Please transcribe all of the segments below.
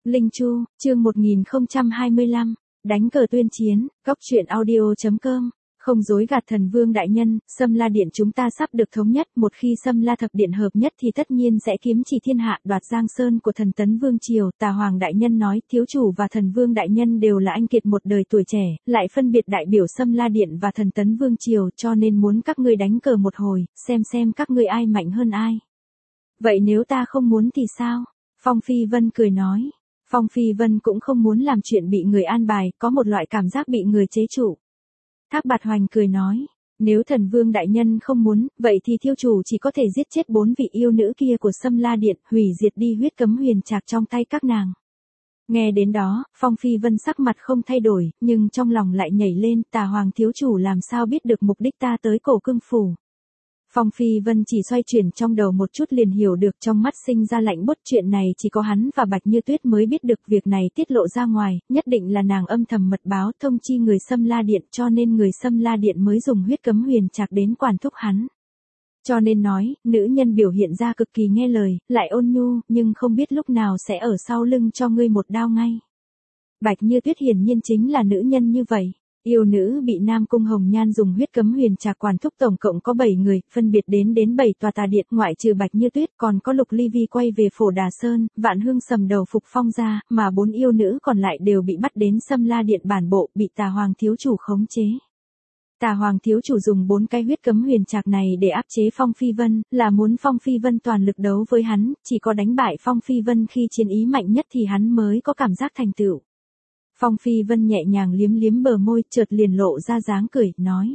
Linh Chu, chương 1025, đánh cờ tuyên chiến, góc truyện audio.com. Không dối gạt thần vương đại nhân, Sâm La Điện chúng ta sắp được thống nhất, một khi Sâm La thập điện hợp nhất thì tất nhiên sẽ kiếm chỉ thiên hạ, đoạt Giang Sơn của thần Tấn Vương triều. Tà Hoàng đại nhân nói, thiếu chủ và thần vương đại nhân đều là anh kiệt một đời tuổi trẻ, lại phân biệt đại biểu Sâm La Điện và thần Tấn Vương triều, cho nên muốn các ngươi đánh cờ một hồi, xem các ngươi ai mạnh hơn ai. Vậy nếu ta không muốn thì sao? Phong Phi Vân cười nói. Phong Phi Vân cũng không muốn làm chuyện bị người an bài, có một loại cảm giác bị người chế trụ. Thác Bạt Hoành cười nói, nếu thần vương đại nhân không muốn, vậy thì thiếu chủ chỉ có thể giết chết 4 vị yêu nữ kia của Sâm La Điện, hủy diệt đi huyết cấm huyền trạc trong tay các nàng. Nghe đến đó, Phong Phi Vân sắc mặt không thay đổi, nhưng trong lòng lại nhảy lên, Tà Hoàng thiếu chủ làm sao biết được mục đích ta tới Cổ Cương phủ. Phong Phi Vân chỉ xoay chuyển trong đầu một chút liền hiểu được, trong mắt sinh ra lạnh buốt, chuyện này chỉ có hắn và Bạch Như Tuyết mới biết được, việc này tiết lộ ra ngoài, nhất định là nàng âm thầm mật báo thông chi người Sâm La Điện, cho nên người Sâm La Điện mới dùng huyết cấm huyền trạc đến quản thúc hắn. Cho nên nói, nữ nhân biểu hiện ra cực kỳ nghe lời, lại ôn nhu, nhưng không biết lúc nào sẽ ở sau lưng cho ngươi một đao ngay. Bạch Như Tuyết hiển nhiên chính là nữ nhân như vậy. Yêu nữ bị Nam Cung Hồng Nhan dùng huyết cấm huyền trạc quản thúc tổng cộng có 7 người, phân biệt đến 7 tòa tà điện, ngoại trừ Bạch Như Tuyết còn có Lục Ly Vi quay về Phổ Đà Sơn, Vạn Hương Sầm đầu phục phong ra, mà 4 yêu nữ còn lại đều bị bắt đến Sâm La Điện bản bộ, bị Tà Hoàng thiếu chủ khống chế. Tà Hoàng thiếu chủ dùng 4 cái huyết cấm huyền trạc này để áp chế Phong Phi Vân, là muốn Phong Phi Vân toàn lực đấu với hắn, chỉ có đánh bại Phong Phi Vân khi chiến ý mạnh nhất thì hắn mới có cảm giác thành tựu. Phong Phi Vân nhẹ nhàng liếm bờ môi, chợt liền lộ ra dáng cười, nói.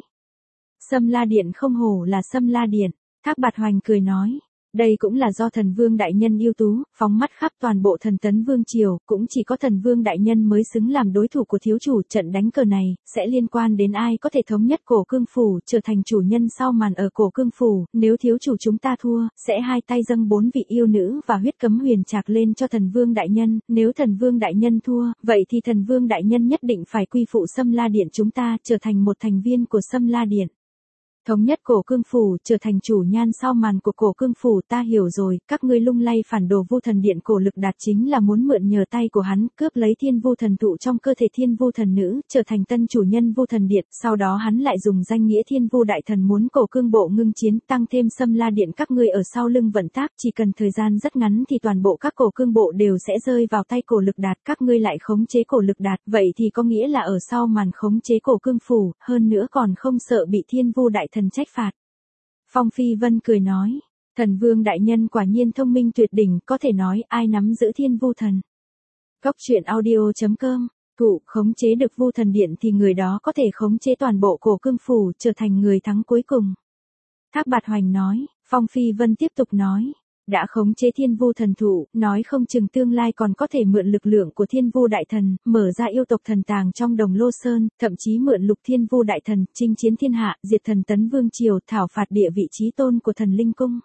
Sâm La Điện không hổ là Sâm La Điện. Thác Bạt Hoành cười nói. Đây cũng là do thần vương đại nhân ưu tú, phóng mắt khắp toàn bộ thần Tấn Vương triều, cũng chỉ có thần vương đại nhân mới xứng làm đối thủ của thiếu chủ. Trận đánh cờ này, sẽ liên quan đến ai có thể thống nhất Cổ Cương phủ, trở thành chủ nhân sau màn ở Cổ Cương phủ. Nếu thiếu chủ chúng ta thua, sẽ hai tay dâng 4 vị yêu nữ và huyết cấm huyền trạc lên cho thần vương đại nhân. Nếu thần vương đại nhân thua, vậy thì thần vương đại nhân nhất định phải quy phụ Sâm La Điện chúng ta, trở thành một thành viên của Sâm La Điện. Thống nhất Cổ Cương phủ, trở thành chủ nhan sau màn của Cổ Cương phủ. Ta hiểu rồi, các ngươi lung lay phản đồ Vu Thần Điện Cổ Lực Đạt chính là muốn mượn nhờ tay của hắn, cướp lấy Thiên Vu Thần Thụ trong cơ thể Thiên Vu Thần Nữ, trở thành tân chủ nhân Vu Thần Điện, sau đó hắn lại dùng danh nghĩa Thiên Vu Đại Thần muốn Cổ Cương bộ ngưng chiến, tăng thêm Sâm La Điện các ngươi ở sau lưng vận tác, chỉ cần thời gian rất ngắn thì toàn bộ các Cổ Cương bộ đều sẽ rơi vào tay Cổ Lực Đạt, các ngươi lại khống chế Cổ Lực Đạt, vậy thì có nghĩa là ở sau màn khống chế Cổ Cương phủ, hơn nữa còn không sợ bị Thiên Vu Đại Thần trách phạt. Phong Phi Vân cười nói, thần vương đại nhân quả nhiên thông minh tuyệt đỉnh, có thể nói ai nắm giữ Thiên Vu Thần. Góc truyện audio.com, thụ khống chế được Vu Thần Điện thì người đó có thể khống chế toàn bộ Cổ Cương phủ, trở thành người thắng cuối cùng. Thác Bạt Hoành nói. Phong Phi Vân tiếp tục nói, đã khống chế Thiên Vu Thần Thụ, nói không chừng tương lai còn có thể mượn lực lượng của Thiên Vu Đại Thần, mở ra yêu tộc thần tàng trong Đồng Lô Sơn, thậm chí mượn Lục Thiên Vu Đại Thần, chinh chiến thiên hạ, diệt thần Tấn Vương triều, thảo phạt địa vị chí tôn của thần Linh Cung.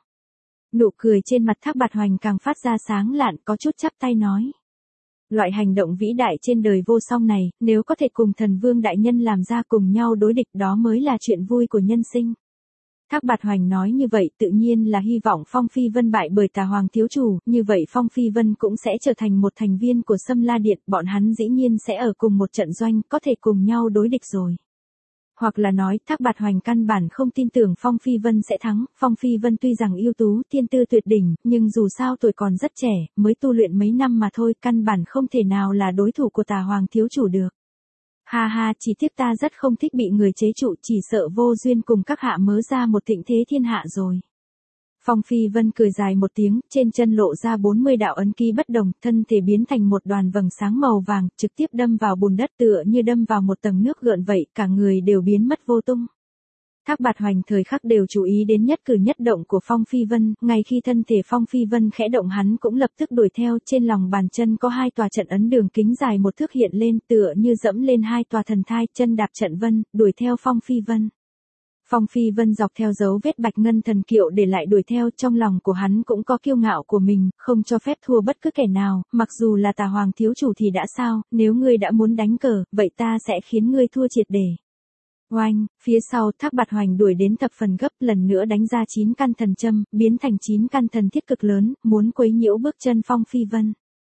Nụ cười trên mặt Thác Bạt Hoành càng phát ra sáng lạn, có chút chắp tay nói. Loại hành động vĩ đại trên đời vô song này, nếu có thể cùng thần vương đại nhân làm ra cùng nhau đối địch, đó mới là chuyện vui của nhân sinh. Thác Bạt Hoành nói như vậy tự nhiên là hy vọng Phong Phi Vân bại bởi Tà Hoàng thiếu chủ, như vậy Phong Phi Vân cũng sẽ trở thành một thành viên của Sâm La Điện, bọn hắn dĩ nhiên sẽ ở cùng một trận doanh, có thể cùng nhau đối địch rồi. Hoặc là nói, Thác Bạt Hoành căn bản không tin tưởng Phong Phi Vân sẽ thắng, Phong Phi Vân tuy rằng ưu tú, thiên tư tuyệt đỉnh, nhưng dù sao tuổi còn rất trẻ, mới tu luyện mấy năm mà thôi, căn bản không thể nào là đối thủ của Tà Hoàng thiếu chủ được. Ha ha, chỉ tiếc ta rất không thích bị người chế trụ, chỉ sợ vô duyên cùng các hạ mớ ra một thịnh thế thiên hạ rồi. Phong Phi Vân cười dài một tiếng, trên chân lộ ra 40 đạo ấn ký bất đồng, thân thể biến thành một đoàn vầng sáng màu vàng, trực tiếp đâm vào bùn đất tựa như đâm vào một tầng nước gợn vậy, cả người đều biến mất vô tung. Thác Bạt Hoành thời khắc đều chú ý đến nhất cử nhất động của Phong Phi Vân, ngay khi thân thể Phong Phi Vân khẽ động hắn cũng lập tức đuổi theo, trên lòng bàn chân có 2 tòa trận ấn đường kính dài 1 thước hiện lên, tựa như dẫm lên 2 tòa thần thai, chân đạp trận vân, đuổi theo Phong Phi Vân. Phong Phi Vân dọc theo dấu vết Bạch Ngân thần kiệu để lại đuổi theo, trong lòng của hắn cũng có kiêu ngạo của mình, không cho phép thua bất cứ kẻ nào, mặc dù là Tà Hoàng thiếu chủ thì đã sao, nếu ngươi đã muốn đánh cờ, vậy ta sẽ khiến ngươi thua triệt để. Oanh, phía sau Thác Bạt Hoành đuổi đến thập phần gấp, lần nữa đánh ra 9 căn thần châm, biến thành 9 căn thần thiết cực lớn, muốn quấy nhiễu bước chân Phong Phi Vân.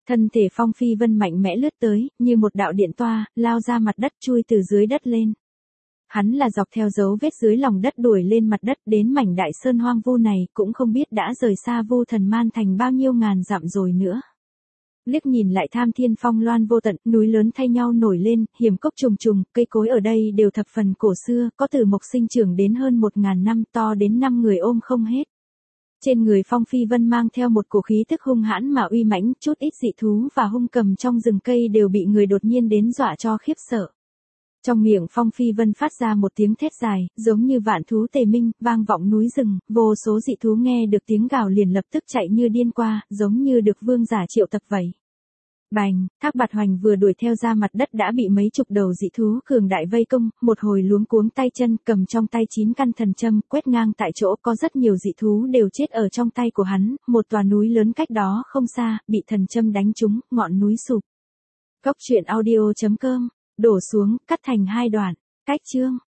Thân thể Phong Phi Vân mạnh mẽ lướt tới, như một đạo điện toa, lao ra mặt đất chui từ dưới đất lên. Hắn là dọc theo dấu vết dưới lòng đất đuổi lên mặt đất đến mảnh đại sơn hoang vu này, cũng không biết đã rời xa Vu Thần Man Thành bao nhiêu ngàn dặm rồi nữa. Liếc nhìn lại Tham Thiên Phong loan vô tận, núi lớn thay nhau nổi lên, hiểm cốc trùng trùng, cây cối ở đây đều thập phần cổ xưa, có từ mộc sinh trưởng đến hơn 1000 năm, to đến 5 người ôm không hết. Trên người Phong Phi Vân mang theo một cổ khí tức hung hãn mà uy mãnh, chút ít dị thú và hung cầm trong rừng cây đều bị người đột nhiên đến dọa cho khiếp sợ. Trong miệng Phong Phi Vân phát ra một tiếng thét dài, giống như vạn thú tề minh, vang vọng núi rừng, vô số dị thú nghe được tiếng gào liền lập tức chạy như điên qua, giống như được vương giả triệu tập vậy. Bành, Thác Bạt Hoành vừa đuổi theo ra mặt đất đã bị mấy chục đầu dị thú cường đại vây công, một hồi luống cuống tay chân, cầm trong tay 9 căn thần châm, quét ngang tại chỗ, có rất nhiều dị thú đều chết ở trong tay của hắn, một tòa núi lớn cách đó không xa, bị thần châm đánh trúng, ngọn núi sụp. Cốc truyện audio.com, đổ xuống, cắt thành 2 đoạn, cách chương.